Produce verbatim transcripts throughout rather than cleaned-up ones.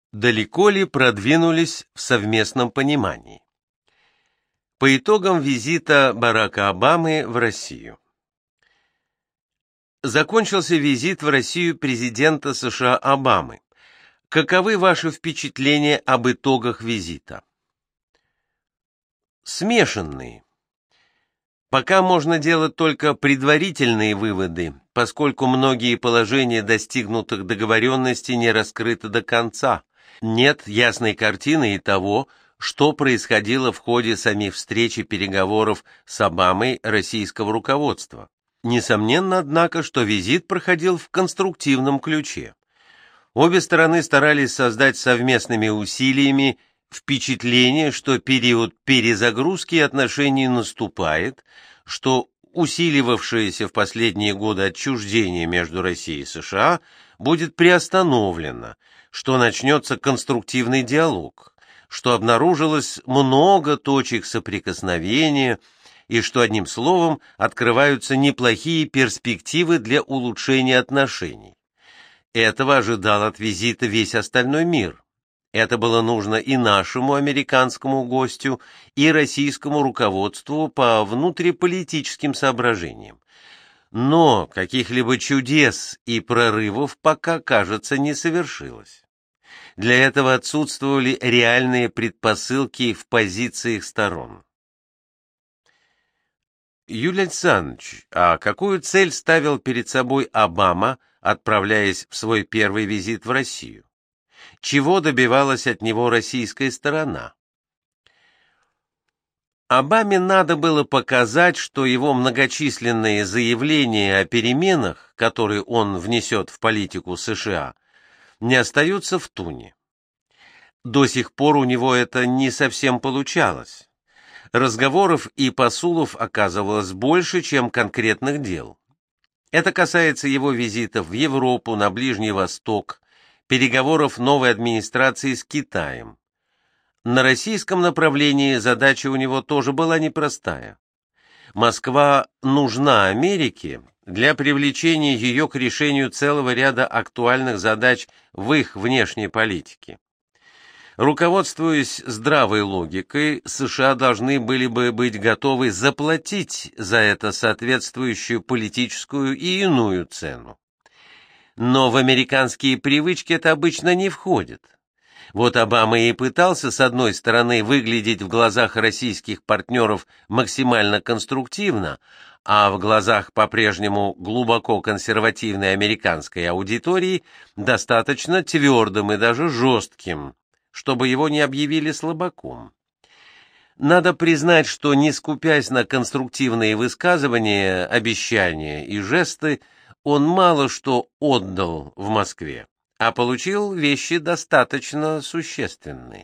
Далеко ли продвинулись в совместном понимании? По итогам визита Барака Обамы в Россию. Закончился визит в Россию президента США Обамы. Каковы ваши впечатления об итогах визита? Смешанные. Пока можно делать только предварительные выводы, поскольку многие положения достигнутых договоренностей не раскрыты до конца. Нет ясной картины и того, что происходило в ходе самих встреч и переговоров с Обамой российского руководства. Несомненно, однако, что визит проходил в конструктивном ключе. Обе стороны старались создать совместными усилиями впечатление, что период перезагрузки отношений наступает, что усиливавшееся в последние годы отчуждение между Россией и США будет приостановлено, что начнется конструктивный диалог, что обнаружилось много точек соприкосновения и что, одним словом, открываются неплохие перспективы для улучшения отношений. Этого ожидал от визита весь остальной мир. Это было нужно и нашему американскому гостю, и российскому руководству по внутриполитическим соображениям. Но каких-либо чудес и прорывов пока, кажется, не совершилось. Для этого отсутствовали реальные предпосылки в позициях сторон. Юлий Александрович, а какую цель ставил перед собой Обама, отправляясь в свой первый визит в Россию? Чего добивалась от него российская сторона? Обаме надо было показать, что его многочисленные заявления о переменах, которые он внесет в политику США, не остаются в туне. До сих пор у него это не совсем получалось. Разговоров и посулов оказывалось больше, чем конкретных дел. Это касается его визитов в Европу, на Ближний Восток, переговоров новой администрации с Китаем. На российском направлении задача у него тоже была непростая. Москва нужна Америке для привлечения ее к решению целого ряда актуальных задач в их внешней политике. Руководствуясь здравой логикой, США должны были бы быть готовы заплатить за это соответствующую политическую и иную цену. Но в американские привычки это обычно не входит. Вот Обама и пытался, с одной стороны, выглядеть в глазах российских партнеров максимально конструктивно, а в глазах по-прежнему глубоко консервативной американской аудитории достаточно твердым и даже жестким, чтобы его не объявили слабаком. Надо признать, что, не скупясь на конструктивные высказывания, обещания и жесты, он мало что отдал в Москве, а получил вещи достаточно существенные.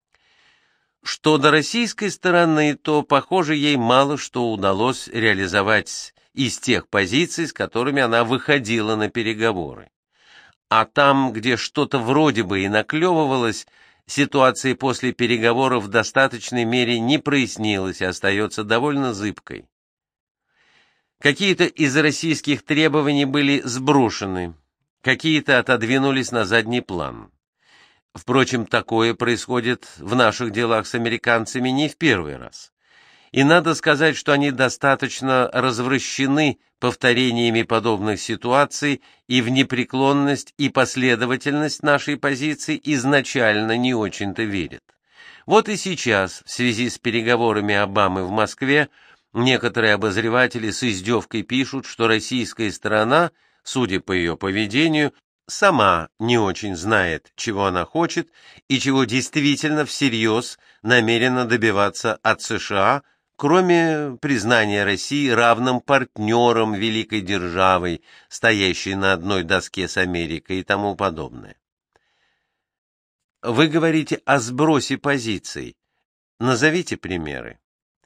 Что до российской стороны, то, похоже, ей мало что удалось реализовать из тех позиций, с которыми она выходила на переговоры. А там, где что-то вроде бы и наклевывалось, ситуация после переговоров в достаточной мере не прояснилась и остается довольно зыбкой. Какие-то из российских требований были сброшены, какие-то отодвинулись на задний план. Впрочем, такое происходит в наших делах с американцами не в первый раз. И надо сказать, что они достаточно развращены повторениями подобных ситуаций, и в непреклонность и последовательность нашей позиции изначально не очень-то верят. Вот и сейчас, в связи с переговорами Обамы в Москве, некоторые обозреватели с издевкой пишут, что российская сторона, судя по ее поведению, сама не очень знает, чего она хочет и чего действительно всерьез намерена добиваться от США, кроме признания России равным партнером великой державой, стоящей на одной доске с Америкой и тому подобное. Вы говорите о сбросе позиций. Назовите примеры.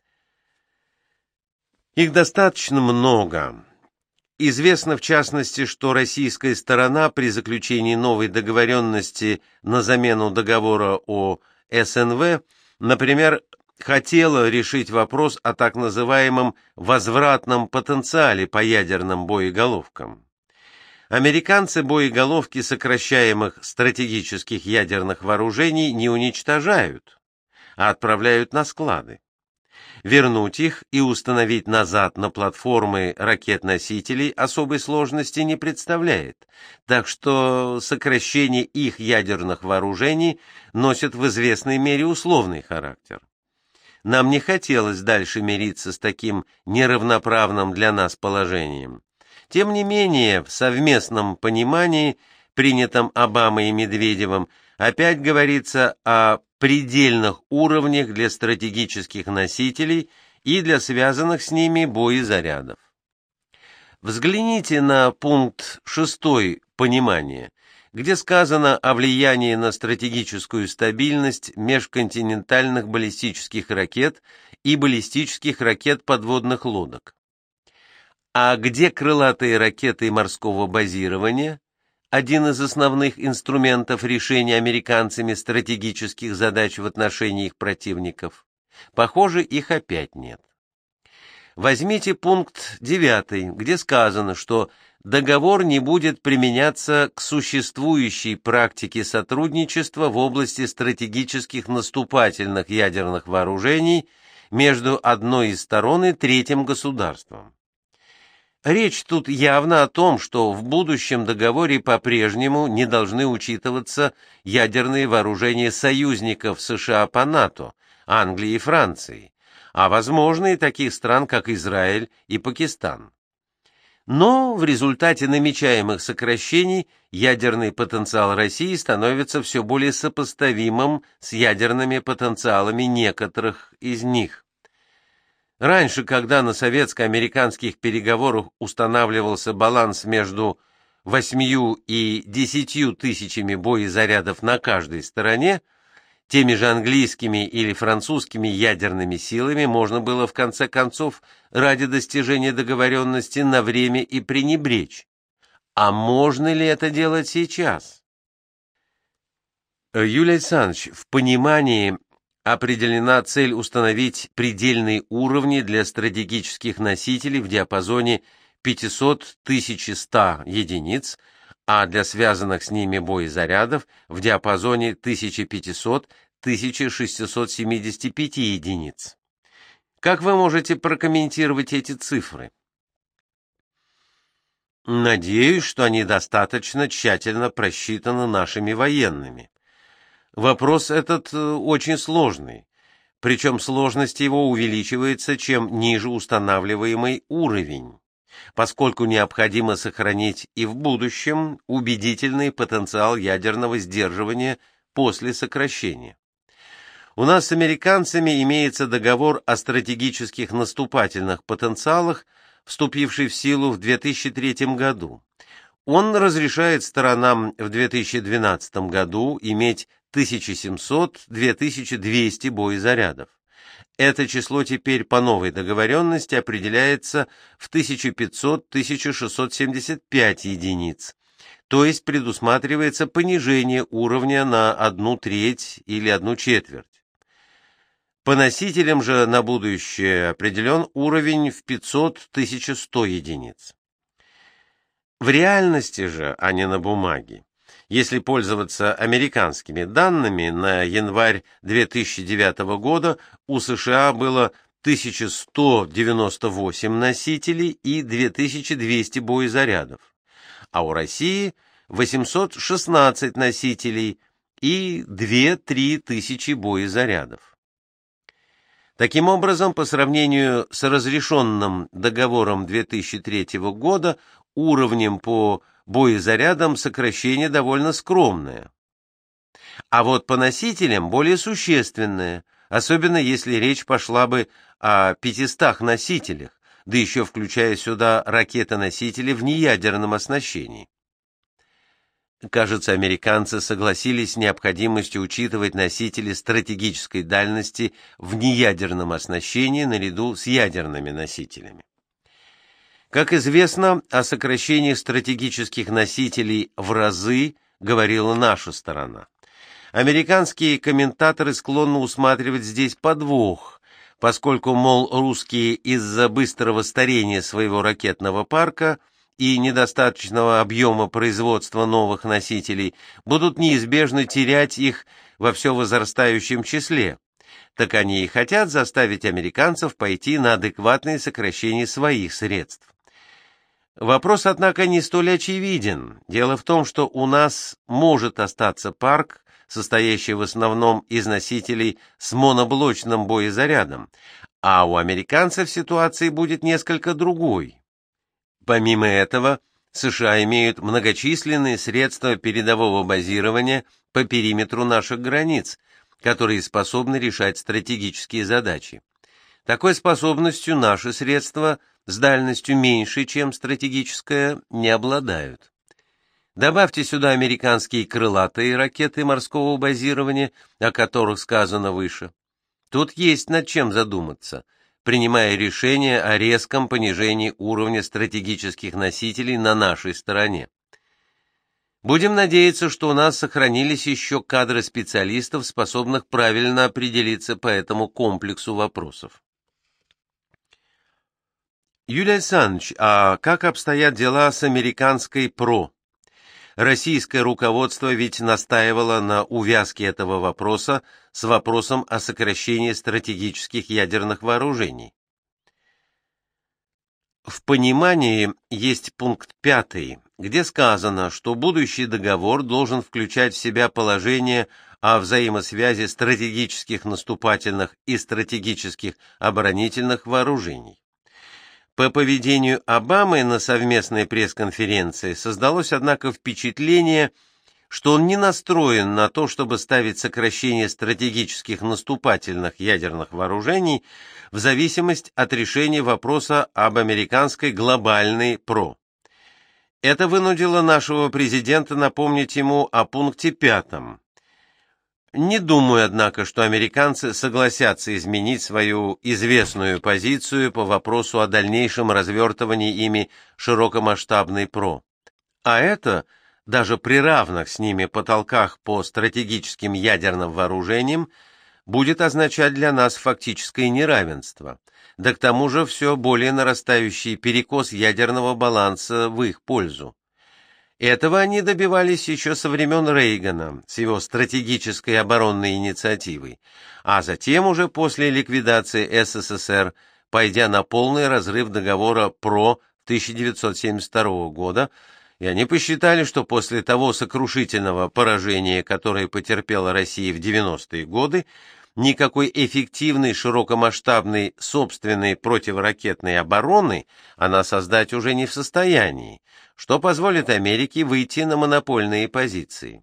Их достаточно много. Известно, в частности, что российская сторона при заключении новой договоренности на замену договора о эс эн вэ, например, хотела решить вопрос о так называемом возвратном потенциале по ядерным боеголовкам. Американцы боеголовки сокращаемых стратегических ядерных вооружений не уничтожают, а отправляют на склады. Вернуть их и установить назад на платформы ракет-носителей особой сложности не представляет, так что сокращение их ядерных вооружений носит в известной мере условный характер. Нам не хотелось дальше мириться с таким неравноправным для нас положением. Тем не менее, в совместном понимании, принятом Обамой и Медведевым, опять говорится о предельных уровнях для стратегических носителей и для связанных с ними боезарядов. Взгляните на пункт шестой «Понимание», где сказано о влиянии на стратегическую стабильность межконтинентальных баллистических ракет и баллистических ракет подводных лодок. А где крылатые ракеты морского базирования, один из основных инструментов решения американцами стратегических задач в отношении их противников? Похоже, их опять нет. Возьмите пункт девятый, где сказано, что договор не будет применяться к существующей практике сотрудничества в области стратегических наступательных ядерных вооружений между одной из сторон и третьим государством. Речь тут явно о том, что в будущем договоре по-прежнему не должны учитываться ядерные вооружения союзников США по НАТО, Англии и Франции, а возможно и таких стран, как Израиль и Пакистан. Но в результате намечаемых сокращений ядерный потенциал России становится все более сопоставимым с ядерными потенциалами некоторых из них. Раньше, когда на советско-американских переговорах устанавливался баланс между восьмью и десятью тысячами боезарядов на каждой стороне, теми же английскими или французскими ядерными силами можно было в конце концов ради достижения договоренности на время и пренебречь. А можно ли это делать сейчас? Юлий Александрович, в понимании определена цель установить предельные уровни для стратегических носителей в диапазоне пятьсот — тысяча сто единиц, а для связанных с ними боезарядов в диапазоне тысяча пятьсот — тысяча шестьсот семьдесят пять единиц. Как вы можете прокомментировать эти цифры? Надеюсь, что они достаточно тщательно просчитаны нашими военными. Вопрос этот очень сложный, причем сложность его увеличивается, чем ниже устанавливаемый уровень, поскольку необходимо сохранить и в будущем убедительный потенциал ядерного сдерживания после сокращения. У нас с американцами имеется договор о стратегических наступательных потенциалах, вступивший в силу в две тысячи третьем году. Он разрешает сторонам в две тысячи двенадцатом году иметь тысяча семьсот — две тысячи двести боезарядов. Это число теперь по новой договоренности определяется в тысяча пятьсот — тысяча шестьсот семьдесят пять единиц, то есть предусматривается понижение уровня на одну треть или одну четверть. По носителям же на будущее определен уровень в пятьсот — тысяча сто единиц. В реальности же, а не на бумаге, если пользоваться американскими данными, на январь две тысячи девятого года у США было тысяча сто девяносто восемь носителей и две тысячи двести боезарядов, а у России восемьсот шестнадцать носителей и две-три тысячи боезарядов. Таким образом, по сравнению с разрешенным договором две тысячи третьего года, уровнем по боезарядам сокращение довольно скромное. А вот по носителям более существенное, особенно если речь пошла бы о пятистах носителях, да еще включая сюда ракеты-носители в неядерном оснащении. Кажется, американцы согласились с необходимостью учитывать носители стратегической дальности в неядерном оснащении наряду с ядерными носителями. Как известно, о сокращении стратегических носителей в разы говорила наша сторона. Американские комментаторы склонны усматривать здесь подвох, поскольку, мол, русские из-за быстрого старения своего ракетного парка и недостаточного объема производства новых носителей будут неизбежно терять их во все возрастающем числе, так они и хотят заставить американцев пойти на адекватное сокращение своих средств. Вопрос, однако, не столь очевиден. Дело в том, что у нас может остаться парк, состоящий в основном из носителей с моноблочным боезарядом, а у американцев ситуация будет несколько другой. Помимо этого, США имеют многочисленные средства передового базирования по периметру наших границ, которые способны решать стратегические задачи. Такой способностью наши средства с дальностью меньше, чем стратегическая, не обладают. Добавьте сюда американские крылатые ракеты морского базирования, о которых сказано выше. Тут есть над чем задуматься, принимая решение о резком понижении уровня стратегических носителей на нашей стороне. Будем надеяться, что у нас сохранились еще кадры специалистов, способных правильно определиться по этому комплексу вопросов. Юлий Александрович, а как обстоят дела с американской ПРО? Российское руководство ведь настаивало на увязке этого вопроса с вопросом о сокращении стратегических ядерных вооружений. В понимании есть пункт пятый, где сказано, что будущий договор должен включать в себя положение о взаимосвязи стратегических наступательных и стратегических оборонительных вооружений. По поведению Обамы на совместной пресс-конференции создалось, однако, впечатление, что он не настроен на то, чтобы ставить сокращение стратегических наступательных ядерных вооружений в зависимость от решения вопроса об американской глобальной ПРО. Это вынудило нашего президента напомнить ему о пункте пятом. Не думаю, однако, что американцы согласятся изменить свою известную позицию по вопросу о дальнейшем развертывании ими широкомасштабной ПРО. А это, даже при равных с ними потолках по стратегическим ядерным вооружениям, будет означать для нас фактическое неравенство, да к тому же все более нарастающий перекос ядерного баланса в их пользу. Этого они добивались еще со времен Рейгана с его стратегической оборонной инициативой, а затем уже после ликвидации СССР, пойдя на полный разрыв договора ПРО тысяча девятьсот семьдесят второго года, и они посчитали, что после того сокрушительного поражения, которое потерпела Россия в девяностые годы, никакой эффективной широкомасштабной собственной противоракетной обороны она создать уже не в состоянии, что позволит Америке выйти на монопольные позиции.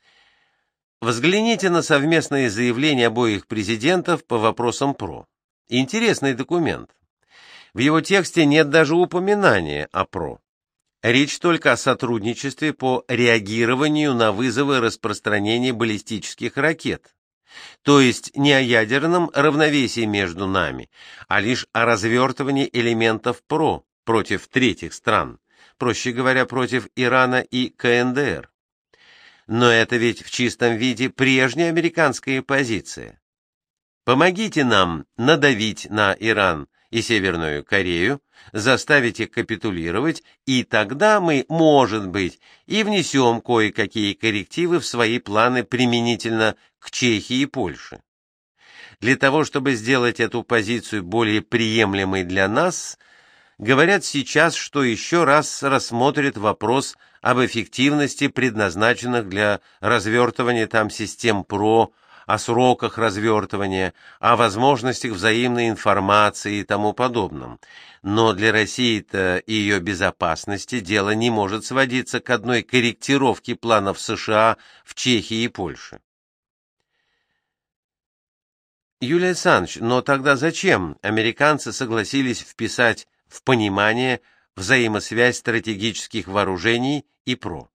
Взгляните на совместные заявления обоих президентов по вопросам ПРО. Интересный документ. В его тексте нет даже упоминания о ПРО. Речь только о сотрудничестве по реагированию на вызовы распространения баллистических ракет. То есть не о ядерном равновесии между нами, а лишь о развертывании элементов ПРО против третьих стран, проще говоря, против Ирана и КНДР. Но это ведь в чистом виде прежняя американская позиция. Помогите нам надавить на Иран и Северную Корею, заставить их капитулировать, и тогда мы, может быть, и внесем кое-какие коррективы в свои планы применительно к Чехии и Польше. Для того, чтобы сделать эту позицию более приемлемой для нас, говорят сейчас, что еще раз рассмотрят вопрос об эффективности предназначенных для развертывания там систем ПРО, о сроках развертывания, о возможностях взаимной информации и тому подобном. Но для России-то и ее безопасности дело не может сводиться к одной корректировке планов США в Чехии и Польше. Юлий Александрович, но тогда зачем американцы согласились вписать в понимание взаимосвязь стратегических вооружений и ПРО?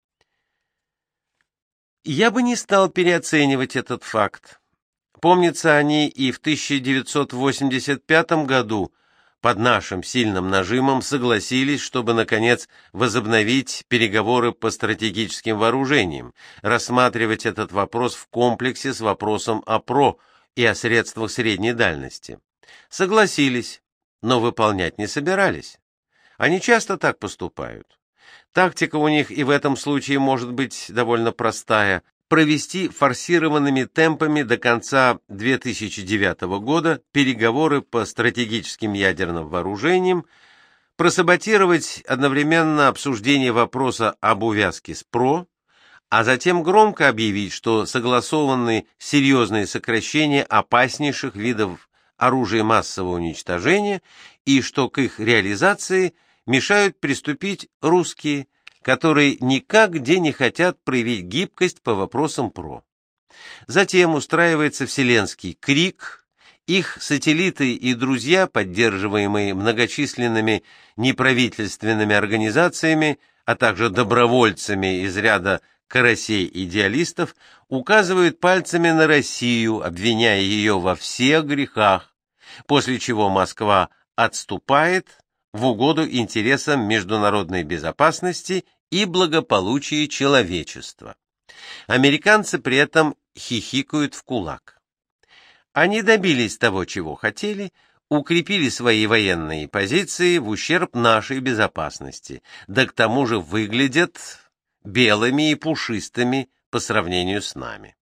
Я бы не стал переоценивать этот факт. Помнится, они и в тысяча девятьсот восемьдесят пятом году под нашим сильным нажимом согласились, чтобы, наконец, возобновить переговоры по стратегическим вооружениям, рассматривать этот вопрос в комплексе с вопросом о ПРО и о средствах средней дальности. Согласились, но выполнять не собирались. Они часто так поступают. Тактика у них и в этом случае может быть довольно простая: провести форсированными темпами до конца две тысячи девятого года переговоры по стратегическим ядерным вооружениям, просаботировать одновременно обсуждение вопроса об увязке с ПРО, а затем громко объявить, что согласованы серьезные сокращения опаснейших видов оружия массового уничтожения и что к их реализации мешают приступить русские, которые никак-где не хотят проявить гибкость по вопросам ПРО. Затем устраивается вселенский крик, их сателлиты и друзья, поддерживаемые многочисленными неправительственными организациями, а также добровольцами из ряда карасей-идеалистов, указывают пальцами на Россию, обвиняя ее во всех грехах, после чего Москва отступает в угоду интересам международной безопасности и благополучия человечества. Американцы при этом хихикают в кулак. Они добились того, чего хотели, укрепили свои военные позиции в ущерб нашей безопасности, да к тому же выглядят белыми и пушистыми по сравнению с нами.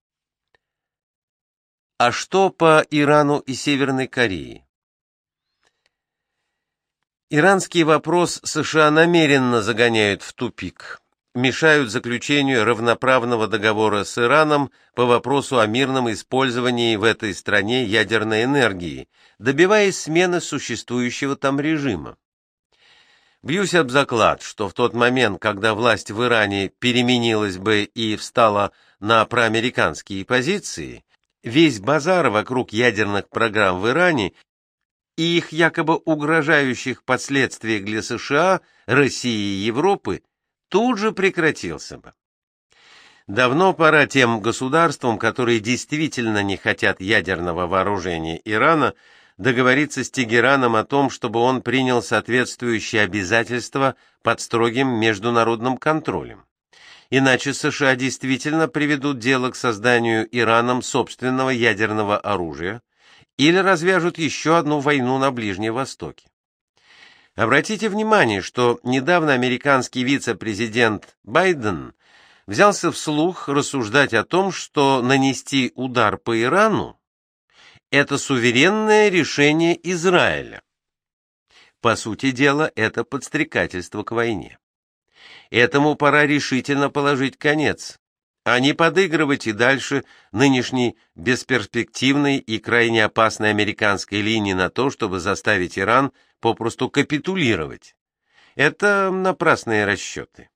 А что по Ирану и Северной Корее? Иранский вопрос США намеренно загоняют в тупик, мешают заключению равноправного договора с Ираном по вопросу о мирном использовании в этой стране ядерной энергии, добиваясь смены существующего там режима. Бьюсь об заклад, что в тот момент, когда власть в Иране переменилась бы и встала на проамериканские позиции, весь базар вокруг ядерных программ в Иране и их якобы угрожающих последствиях для США, России и Европы тут же прекратился бы. Давно пора тем государствам, которые действительно не хотят ядерного вооружения Ирана, договориться с Тегераном о том, чтобы он принял соответствующие обязательства под строгим международным контролем. Иначе США действительно приведут дело к созданию Ираном собственного ядерного оружия или развяжут еще одну войну на Ближнем Востоке. Обратите внимание, что недавно американский вице-президент Байден взялся вслух рассуждать о том, что нанести удар по Ирану – это суверенное решение Израиля. По сути дела, это подстрекательство к войне. Этому пора решительно положить конец, а не подыгрывать и дальше нынешней бесперспективной и крайне опасной американской линии на то, чтобы заставить Иран попросту капитулировать. Это напрасные расчеты.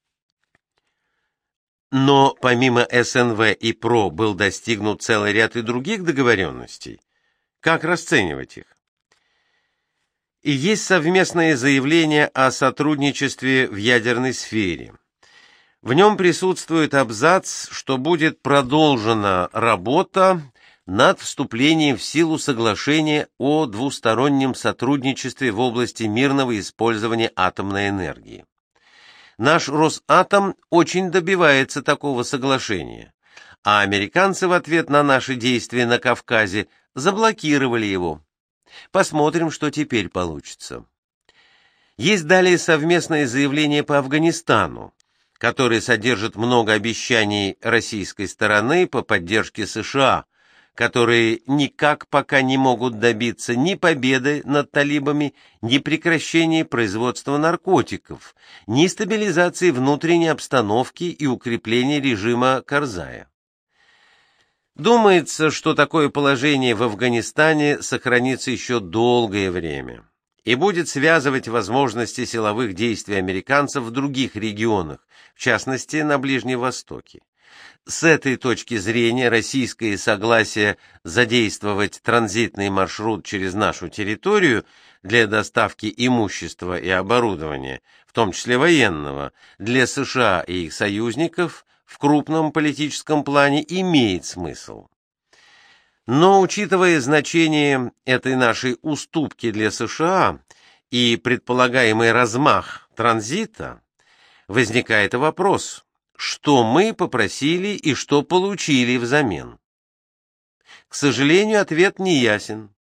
Но помимо эс эн вэ и ПРО был достигнут целый ряд и других договоренностей. Как расценивать их? И есть совместное заявление о сотрудничестве в ядерной сфере. В нем присутствует абзац, что будет продолжена работа над вступлением в силу соглашения о двустороннем сотрудничестве в области мирного использования атомной энергии. Наш Росатом очень добивается такого соглашения, а американцы в ответ на наши действия на Кавказе заблокировали его. Посмотрим, что теперь получится. Есть далее совместное заявление по Афганистану, которое содержит много обещаний российской стороны по поддержке США, которые никак пока не могут добиться ни победы над талибами, ни прекращения производства наркотиков, ни стабилизации внутренней обстановки и укрепления режима Карзая. Думается, что такое положение в Афганистане сохранится еще долгое время и будет связывать возможности силовых действий американцев в других регионах, в частности, на Ближнем Востоке. С этой точки зрения российское согласие задействовать транзитный маршрут через нашу территорию для доставки имущества и оборудования, в том числе военного, для США и их союзников в крупном политическом плане имеет смысл. Но, учитывая значение этой нашей уступки для США и предполагаемый размах транзита, возникает вопрос, что мы попросили и что получили взамен. К сожалению, ответ не ясен.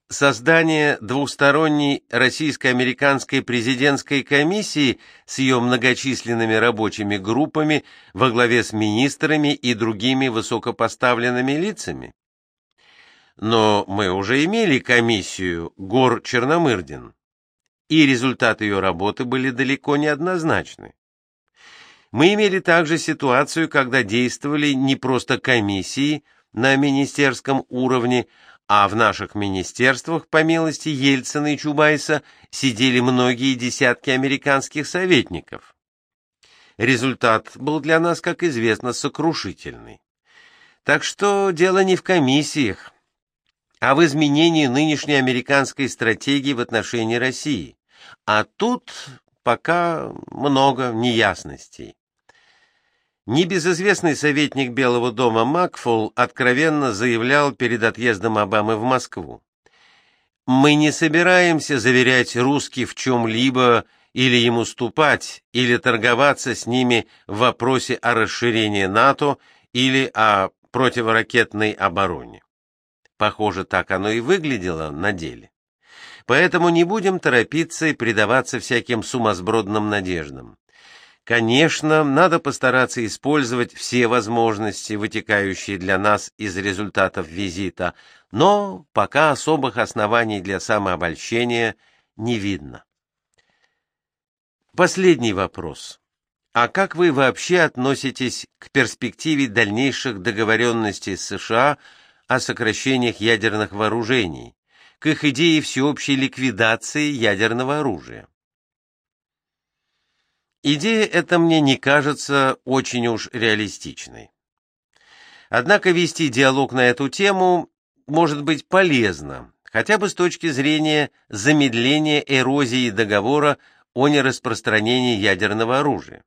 Создание двусторонней российско-американской президентской комиссии с ее многочисленными рабочими группами во главе с министрами и другими высокопоставленными лицами. Но мы уже имели комиссию Гор-Черномырдин, и результаты ее работы были далеко не однозначны. Мы имели также ситуацию, когда действовали не просто комиссии на министерском уровне, а в наших министерствах, по милости Ельцина и Чубайса, сидели многие десятки американских советников. Результат был для нас, как известно, сокрушительный. Так что дело не в комиссиях, а в изменении нынешней американской стратегии в отношении России. А тут пока много неясностей. Небезызвестный советник Белого дома Макфол откровенно заявлял перед отъездом Обамы в Москву: «Мы не собираемся заверять русских в чем-либо или им уступать, или торговаться с ними в вопросе о расширении НАТО или о противоракетной обороне». Похоже, так оно и выглядело на деле. Поэтому не будем торопиться и предаваться всяким сумасбродным надеждам. Конечно, надо постараться использовать все возможности, вытекающие для нас из результатов визита, но пока особых оснований для самообольщения не видно. Последний вопрос. А как вы вообще относитесь к перспективе дальнейших договоренностей с США о сокращениях ядерных вооружений, к их идее всеобщей ликвидации ядерного оружия? Идея эта мне не кажется очень уж реалистичной. Однако вести диалог на эту тему может быть полезно, хотя бы с точки зрения замедления эрозии договора о нераспространении ядерного оружия.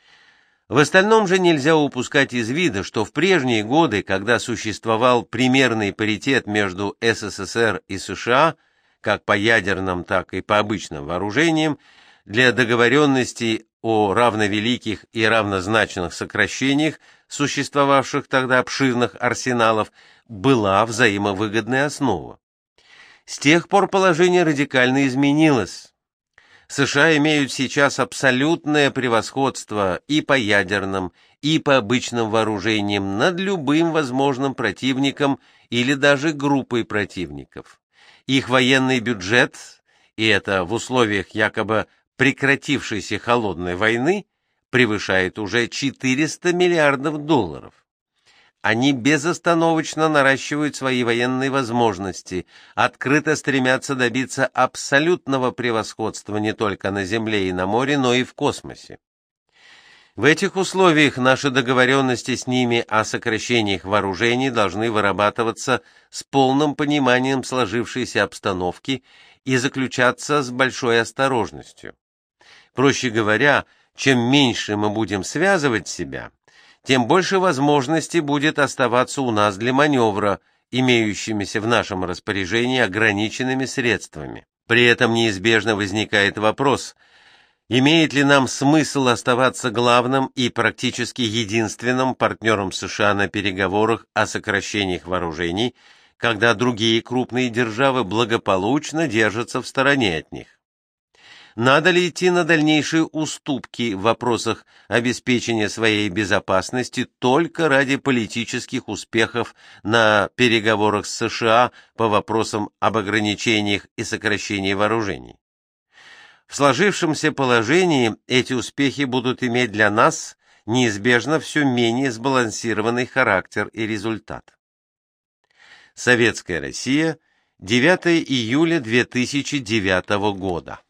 В остальном же нельзя упускать из вида, что в прежние годы, когда существовал примерный паритет между СССР и США, как по ядерным, так и по обычным вооружениям, для договоренностей о равновеликих и равнозначных сокращениях существовавших тогда обширных арсеналов была взаимовыгодная основа. С тех пор положение радикально изменилось. США имеют сейчас абсолютное превосходство и по ядерным, и по обычным вооружениям над любым возможным противником или даже группой противников. Их военный бюджет, и это в условиях якобы прекратившейся холодной войны, превышает уже четыреста миллиардов долларов. Они безостановочно наращивают свои военные возможности, открыто стремятся добиться абсолютного превосходства не только на земле и на море, но и в космосе. В этих условиях наши договоренности с ними о сокращениях вооружений должны вырабатываться с полным пониманием сложившейся обстановки и заключаться с большой осторожностью. Проще говоря, чем меньше мы будем связывать себя, тем больше возможностей будет оставаться у нас для маневра, имеющимися в нашем распоряжении ограниченными средствами. При этом неизбежно возникает вопрос, имеет ли нам смысл оставаться главным и практически единственным партнером США на переговорах о сокращениях вооружений, когда другие крупные державы благополучно держатся в стороне от них. Надо ли идти на дальнейшие уступки в вопросах обеспечения своей безопасности только ради политических успехов на переговорах с США по вопросам об ограничениях и сокращении вооружений? В сложившемся положении эти успехи будут иметь для нас неизбежно все менее сбалансированный характер и результат. Советская Россия, девятое июля две тысячи девятого года.